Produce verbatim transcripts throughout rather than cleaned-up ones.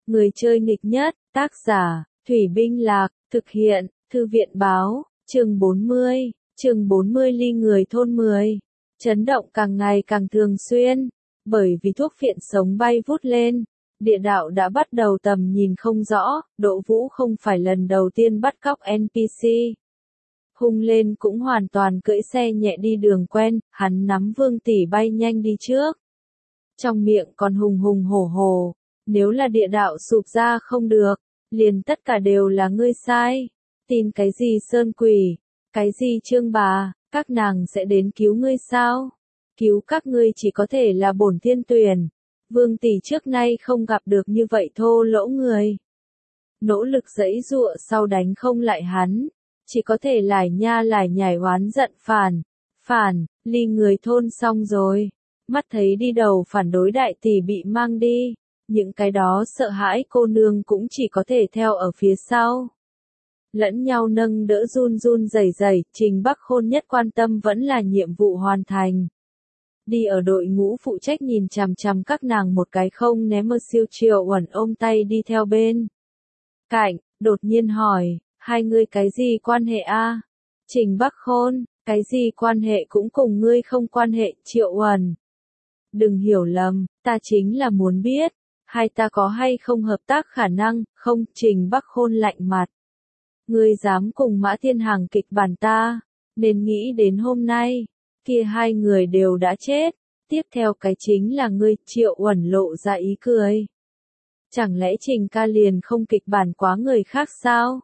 Người chơi nghịch nhất, tác giả, Thủy Binh Lạc, thực hiện, Thư viện báo, chương bốn mươi, chương bốn mươi ly người thôn mười. Chấn động càng ngày càng thường xuyên, bởi vì thuốc phiện sống bay vút lên, địa đạo đã bắt đầu tầm nhìn không rõ, Đỗ Vũ không phải lần đầu tiên bắt cóc en pê xê. Hung lên cũng hoàn toàn cưỡi xe nhẹ đi đường quen, hắn nắm Vương Tỷ bay nhanh đi trước. Trong miệng còn hùng hùng hổ hổ, nếu là địa đạo sụp ra không được, liền tất cả đều là ngươi sai. Tin cái gì Sơn Quỷ, cái gì Trương Bà, các nàng sẽ đến cứu ngươi sao? Cứu các ngươi chỉ có thể là bổn thiên tuyển. Vương Tỷ trước nay không gặp được như vậy thô lỗ người. Nỗ lực giãy giụa sau đánh không lại hắn, chỉ có thể lải nha lải nhải oán giận phản, phản, ly người thôn xong rồi. Mắt thấy đi đầu phản đối đại tỷ bị mang đi, những cái đó sợ hãi cô nương cũng chỉ có thể theo ở phía sau. Lẫn nhau nâng đỡ run run rẩy rẩy, Trình Bắc Khôn nhất quan tâm vẫn là nhiệm vụ hoàn thành. Đi ở đội ngũ phụ trách nhìn chằm chằm các nàng một cái không ném mơ siêu Triệu Uẩn ôm tay đi theo bên cạnh, đột nhiên hỏi, hai ngươi cái gì quan hệ a? Trình Bắc Khôn, cái gì quan hệ cũng cùng ngươi không quan hệ, Triệu Uẩn. Đừng hiểu lầm, ta chính là muốn biết, hai ta có hay không hợp tác khả năng, không, Trình Bắc Khôn lạnh mặt. Ngươi dám cùng Mã Thiên Hàng kịch bản ta, nên nghĩ đến hôm nay, kia hai người đều đã chết, tiếp theo cái chính là ngươi, Triệu Uẩn lộ ra ý cười. Chẳng lẽ Trình ca liền không kịch bản quá người khác sao?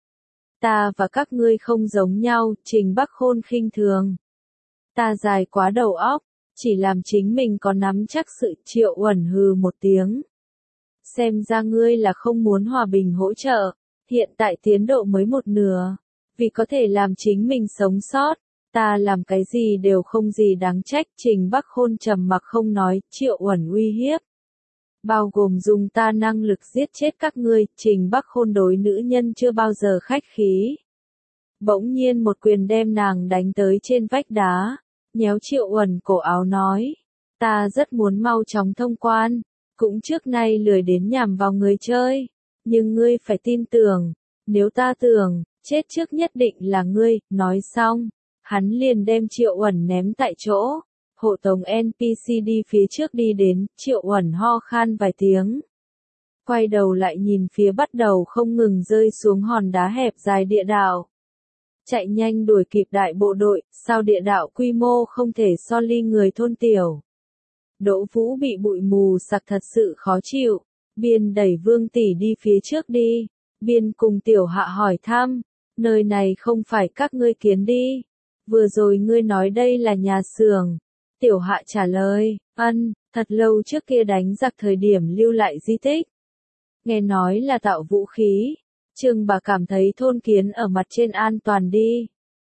Ta và các ngươi không giống nhau, Trình Bắc Khôn khinh thường. Ta dài quá đầu óc, chỉ làm chính mình có nắm chắc sự, Triệu Uẩn hừ một tiếng. Xem ra ngươi là không muốn hòa bình hỗ trợ, hiện tại tiến độ mới một nửa, vì có thể làm chính mình sống sót, ta làm cái gì đều không gì đáng trách, Trình Bắc Khôn trầm mặc không nói, Triệu Uẩn uy hiếp. Bao gồm dùng ta năng lực giết chết các ngươi, Trình Bắc Khôn đối nữ nhân chưa bao giờ khách khí. Bỗng nhiên một quyền đem nàng đánh tới trên vách đá, nhéo Triệu Uẩn cổ áo nói, ta rất muốn mau chóng thông quan, cũng trước nay lười đến nhằm vào người chơi, nhưng ngươi phải tin tưởng, nếu ta tưởng, chết trước nhất định là ngươi, nói xong, hắn liền đem Triệu Uẩn ném tại chỗ. Hộ tống en pê xê đi phía trước đi đến, Triệu Uẩn ho khan vài tiếng. Quay đầu lại nhìn phía bắt đầu không ngừng rơi xuống hòn đá hẹp dài địa đạo. Chạy nhanh đuổi kịp đại bộ đội, sao địa đạo quy mô không thể so ly người thôn tiểu. Đỗ Vũ bị bụi mù sặc thật sự khó chịu, biên đẩy Vương Tỷ đi phía trước đi, biên cùng Tiểu Hạ hỏi thăm, nơi này không phải các ngươi kiến đi, vừa rồi ngươi nói đây là nhà xưởng. Tiểu Hạ trả lời, ân, thật lâu trước kia đánh giặc thời điểm lưu lại di tích. Nghe nói là tạo vũ khí, Trương bà cảm thấy thôn kiến ở mặt trên an toàn đi.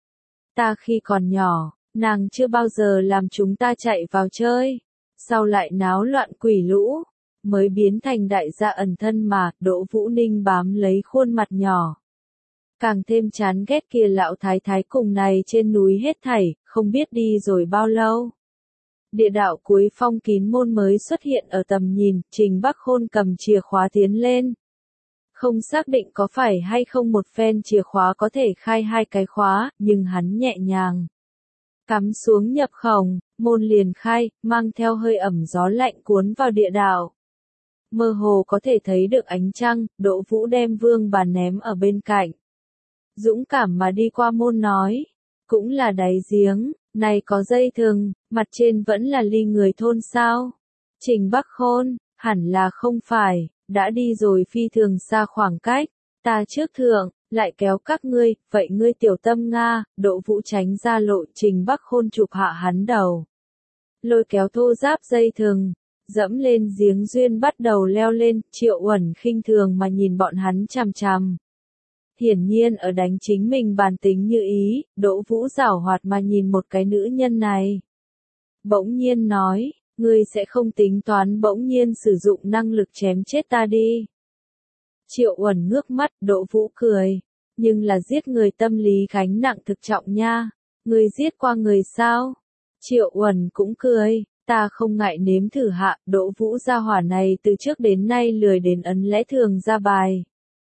Ta khi còn nhỏ, nàng chưa bao giờ làm chúng ta chạy vào chơi, sau lại náo loạn quỷ lũ, mới biến thành đại gia ẩn thân mà, Đỗ Vũ Ninh bám lấy khuôn mặt nhỏ. Càng thêm chán ghét kia lão thái thái cùng này trên núi hết thảy, không biết đi rồi bao lâu. Địa đạo cuối phong kín môn mới xuất hiện ở tầm nhìn, Trình Bắc Khôn cầm chìa khóa tiến lên. Không xác định có phải hay không một phen chìa khóa có thể khai hai cái khóa, nhưng hắn nhẹ nhàng cắm xuống nhập khổng, môn liền khai, mang theo hơi ẩm gió lạnh cuốn vào địa đạo. Mơ hồ có thể thấy được ánh trăng, Đỗ Vũ đem Vương Bà ném ở bên cạnh. Dũng cảm mà đi qua môn nói, cũng là đáy giếng. Này có dây thừng, mặt trên vẫn là ly người thôn sao? Trình Bắc Khôn, hẳn là không phải, đã đi rồi phi thường xa khoảng cách, ta trước thượng, lại kéo các ngươi, vậy ngươi tiểu tâm Nga, Đỗ Vũ tránh ra lộ, Trình Bắc Khôn chụp hạ hắn đầu. Lôi kéo thô giáp dây thừng, dẫm lên giếng duyên bắt đầu leo lên, Triệu Uẩn khinh thường mà nhìn bọn hắn chằm chằm. Hiển nhiên ở đánh chính mình bản tính như ý, Đỗ Vũ giảo hoạt mà nhìn một cái nữ nhân này. Bỗng nhiên nói, ngươi sẽ không tính toán bỗng nhiên sử dụng năng lực chém chết ta đi. Triệu Uẩn ngước mắt, Đỗ Vũ cười, nhưng là giết người tâm lý gánh nặng thực trọng nha, ngươi giết qua người sao? Triệu Uẩn cũng cười, Ta không ngại nếm thử hạ, Đỗ Vũ gia hỏa này từ trước đến nay lười đến ấn lẽ thường ra bài.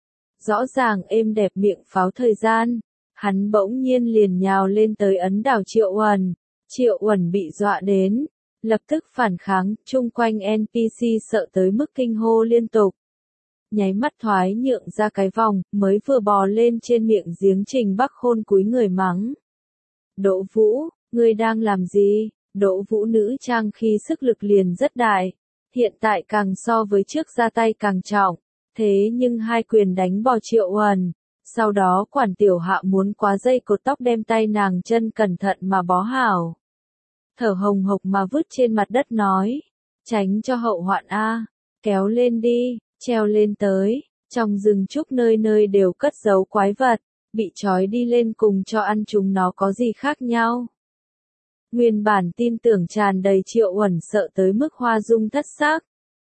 Rõ ràng êm đẹp miệng pháo thời gian, hắn bỗng nhiên liền nhào lên tới ấn đảo Triệu Uẩn. Triệu Uẩn bị dọa đến, lập tức phản kháng, chung quanh en pê xê sợ tới mức kinh hô liên tục. Nháy mắt thoái nhượng ra cái vòng, mới vừa bò lên trên miệng giếng Trình Bắc Khôn cúi người mắng. Đỗ Vũ, ngươi đang làm gì? Đỗ Vũ nữ trang khi sức lực liền rất đại, hiện tại càng so với trước ra tay càng trọng, thế nhưng hai quyền đánh bỏ Triệu Uẩn, sau đó quản tiểu hạ muốn quá dây cột tóc đem tay nàng chân cẩn thận mà bó hảo. Thở hồng hộc mà vứt trên mặt đất nói, tránh cho hậu hoạn a, kéo lên đi, treo lên tới, trong rừng trúc nơi nơi đều cất giấu quái vật, bị trói đi lên cùng cho ăn chúng nó có gì khác nhau. Nguyên bản tin tưởng tràn đầy Triệu Uẩn sợ tới mức hoa dung thất sắc.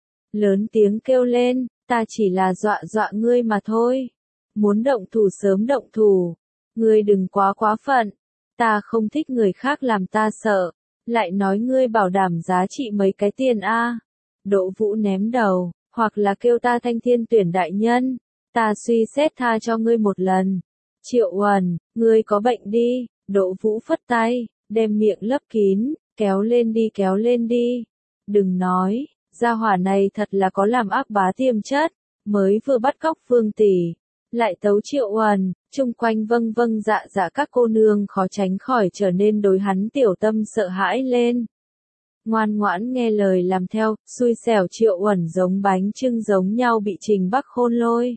Lớn tiếng kêu lên, ta chỉ là dọa dọa ngươi mà thôi. Muốn động thủ sớm động thủ. Ngươi đừng quá quá phận. Ta không thích người khác làm ta sợ. Lại nói ngươi bảo đảm giá trị mấy cái tiền a. Đỗ Vũ ném đầu, hoặc là kêu ta Thanh Thiên Tuyển đại nhân. Ta suy xét tha cho ngươi một lần. Triệu Uẩn, ngươi có bệnh đi. Đỗ Vũ phất tay, đem miệng lấp kín, kéo lên đi kéo lên đi. Đừng nói, gia hỏa này thật là có làm ác bá tiềm chất, mới vừa bắt cóc Phương tỷ, lại tấu Triệu Uẩn, chung quanh vâng vâng dạ dạ các cô nương khó tránh khỏi trở nên đối hắn tiểu tâm sợ hãi lên. Ngoan ngoãn nghe lời làm theo, xui xẻo Triệu Uẩn giống bánh chưng giống nhau bị Trình Bắc Khôn lôi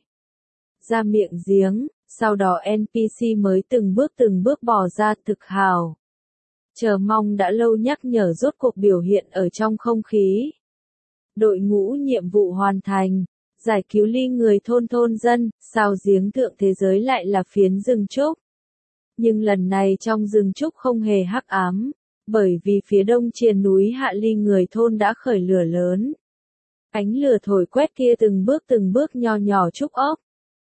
ra miệng giếng, sau đó en pê xê mới từng bước từng bước bò ra thực hào. Chờ mong đã lâu nhắc nhở rốt cuộc biểu hiện ở trong không khí. Đội ngũ nhiệm vụ hoàn thành, giải cứu ly người thôn thôn dân, sao giếng thượng thế giới lại là phiến rừng trúc. Nhưng lần này trong rừng trúc không hề hắc ám, bởi vì phía đông triền núi hạ ly người thôn đã khởi lửa lớn. Ánh lửa thổi quét kia từng bước từng bước nho nhỏ trúc ốc.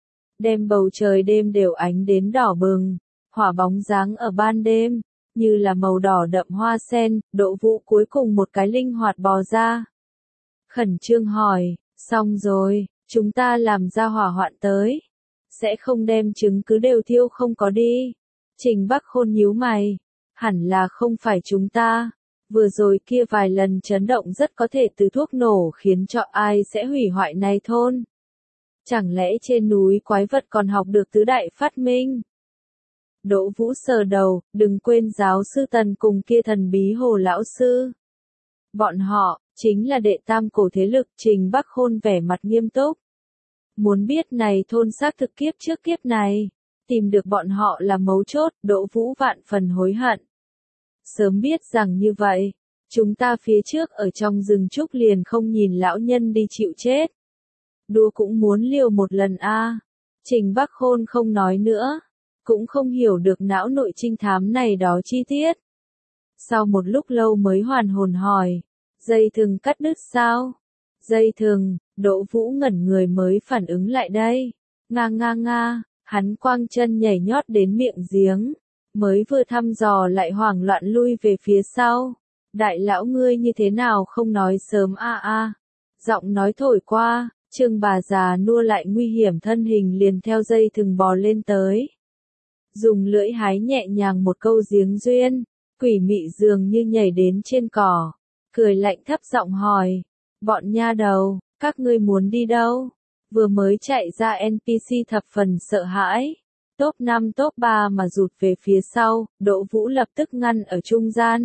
Đem bầu trời đêm đều ánh đến đỏ bừng, hỏa bóng dáng ở ban đêm, như là màu đỏ đậm hoa sen. Đỗ Vũ cuối cùng một cái linh hoạt bò ra. Khẩn trương hỏi, xong rồi, chúng ta làm ra hỏa hoạn tới. Sẽ không đem chứng cứ đều thiêu không có đi. Trình Bắc Khôn nhíu mày. Hẳn là không phải chúng ta. Vừa rồi kia vài lần chấn động rất có thể từ thuốc nổ khiến cho ai sẽ hủy hoại này thôn. Chẳng lẽ trên núi quái vật còn học được tứ đại phát minh? Đỗ Vũ sờ đầu, đừng quên giáo sư Tần cùng kia thần bí Hồ lão sư. Bọn họ, chính là đệ tam cổ thế lực. Trình Bắc Khôn vẻ mặt nghiêm túc. Muốn biết này thôn xác thực kiếp trước kiếp này, tìm được bọn họ là mấu chốt. Đỗ Vũ vạn phần hối hận. Sớm biết rằng như vậy, chúng ta phía trước ở trong rừng trúc liền không nhìn lão nhân đi chịu chết. Đua cũng muốn liều một lần a. Trình Bắc Khôn không nói nữa, cũng không hiểu được não nội trinh thám này đó chi tiết. Sau một lúc lâu mới hoàn hồn hỏi, dây thừng cắt đứt sao? Dây thừng, Đỗ Vũ ngẩn người mới phản ứng lại đây. Nga nga nga, hắn quang chân nhảy nhót đến miệng giếng, mới vừa thăm dò lại hoảng loạn lui về phía sau. Đại lão ngươi như thế nào không nói sớm a a. Giọng nói thổi qua, Trương bà già nua lại nguy hiểm thân hình liền theo dây thừng bò lên tới. Dùng lưỡi hái nhẹ nhàng một câu giếng duyên, quỷ mị dường như nhảy đến trên cỏ, cười lạnh thấp giọng hỏi, bọn nha đầu, các ngươi muốn đi đâu? Vừa mới chạy ra en pê xê thập phần sợ hãi, top năm top ba mà rụt về phía sau. Đỗ Vũ lập tức ngăn ở trung gian.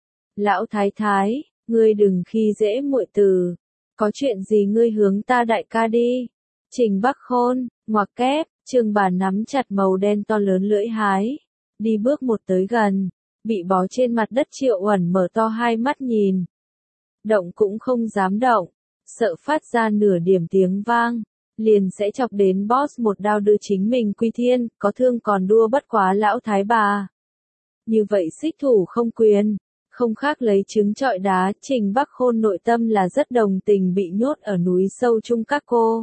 Lão thái thái, ngươi đừng khi dễ muội tử, có chuyện gì ngươi hướng ta đại ca đi. Trình Bắc Khôn, ngoặc kép, Trương bà nắm chặt màu đen to lớn lưỡi hái, đi bước một tới gần, bị bó trên mặt đất Triệu Uẩn mở to hai mắt nhìn. Động cũng không dám động, sợ phát ra nửa điểm tiếng vang, liền sẽ chọc đến boss một đao đưa chính mình quy thiên, có thương còn đua bất quá lão thái bà. Như vậy xích thủ không quyền, không khác lấy trứng trọi đá. Trình Bắc Khôn nội tâm là rất đồng tình bị nhốt ở núi sâu chung các cô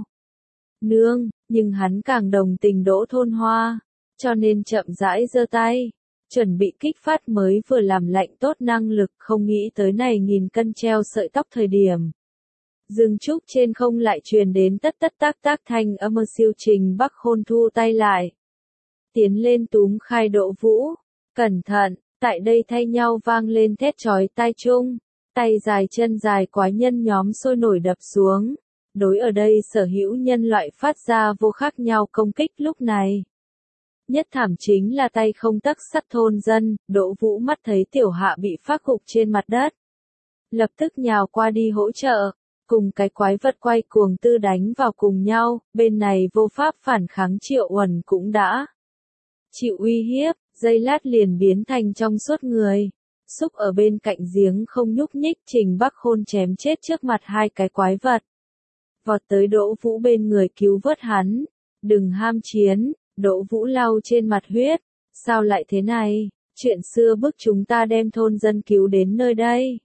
nương, nhưng hắn càng đồng tình Đỗ Thôn Hoa, cho nên chậm rãi giơ tay, chuẩn bị kích phát mới vừa làm lạnh tốt năng lực, không nghĩ tới này nghìn cân treo sợi tóc thời điểm. Dương trúc trên không lại truyền đến tất tất tác tác thanh âm siêu. Trình Bắc Khôn thu tay lại. Tiến lên túm khai Đỗ Vũ. Cẩn thận, tại đây thay nhau vang lên thét chói tai chung. Tay dài chân dài quái nhân nhóm sôi nổi đập xuống. Đối ở đây sở hữu nhân loại phát ra vô khác nhau công kích lúc này. Nhất thảm chính là tay không tấc sắt thôn dân, Đỗ Vũ mắt thấy tiểu hạ bị phát gục trên mặt đất. Lập tức nhào qua đi hỗ trợ, cùng cái quái vật quay cuồng tư đánh vào cùng nhau, bên này vô pháp phản kháng Triệu Uẩn cũng đã chịu uy hiếp, giây lát liền biến thành trong suốt người. Xúc ở bên cạnh giếng không nhúc nhích, Trình Bắc Khôn chém chết trước mặt hai cái quái vật. Vọt tới Đỗ Vũ bên người cứu vớt hắn. Đừng ham chiến, Đỗ Vũ lau trên mặt huyết. Sao lại thế này? Chuyện xưa bức chúng ta đem thôn dân cứu đến nơi đây.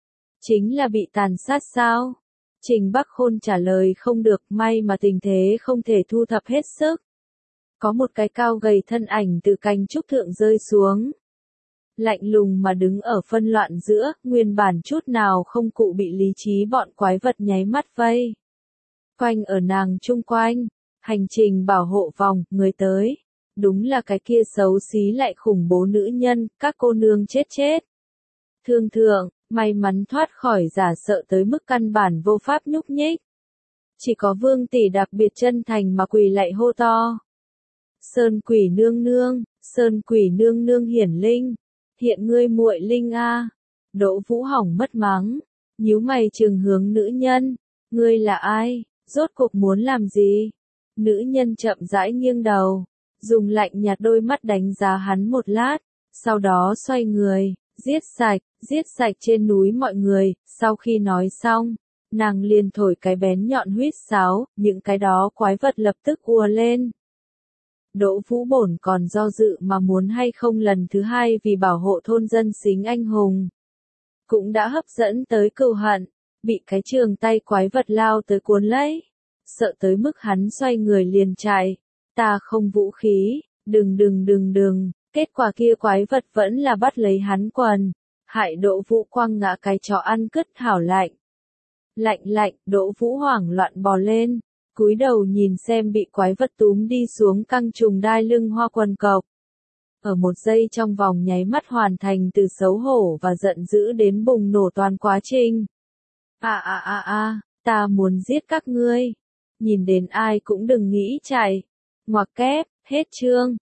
Chính là bị tàn sát sao? Trình Bắc Khôn trả lời không được, may mà tình thế không thể thu thập hết sức. Có một cái cao gầy thân ảnh từ cành trúc thượng rơi xuống. Lạnh lùng mà đứng ở phân loạn giữa, nguyên bản chút nào không cụ bị lý trí bọn quái vật nháy mắt vây. Quanh ở nàng chung quanh, hành trình bảo hộ vòng, người tới. Đúng là cái kia xấu xí lại khủng bố nữ nhân, các cô nương chết chết. Thương thượng, may mắn thoát khỏi giả sợ tới mức căn bản vô pháp nhúc nhích. Chỉ có Vương tỷ đặc biệt chân thành mà quỳ lạy hô to. Sơn quỷ nương nương, Sơn quỷ nương nương hiển linh, hiện ngươi muội linh a. Đỗ Vũ hỏng mất mắng, nhíu mày trừng hướng nữ nhân, ngươi là ai, rốt cuộc muốn làm gì? Nữ nhân chậm rãi nghiêng đầu, dùng lạnh nhạt đôi mắt đánh giá hắn một lát, sau đó xoay người, giết sạch, giết sạch trên núi mọi người. Sau khi nói xong, nàng liền thổi cái bén nhọn huýt sáo, những cái đó quái vật lập tức ùa lên. Đỗ Vũ bổn còn do dự mà muốn hay không lần thứ hai vì bảo hộ thôn dân xính anh hùng. Cũng đã hấp dẫn tới cừu hận, bị cái trường tay quái vật lao tới cuốn lấy. Sợ tới mức hắn xoay người liền chạy. Ta không vũ khí, đừng đừng đừng đừng, kết quả kia quái vật vẫn là bắt lấy hắn quần. Hại Đỗ Vũ quăng ngã cái chó ăn cứt hảo lạnh. Lạnh lạnh, Đỗ Vũ hoảng loạn bò lên. Cúi đầu nhìn xem bị quái vật túm đi xuống căng trùng đai lưng hoa quần cộc. Ở một giây trong vòng nháy mắt hoàn thành từ xấu hổ và giận dữ đến bùng nổ toàn quá trình. À à à à, ta muốn giết các ngươi. Nhìn đến ai cũng đừng nghĩ chạy. Ngoặc kép, hết chương.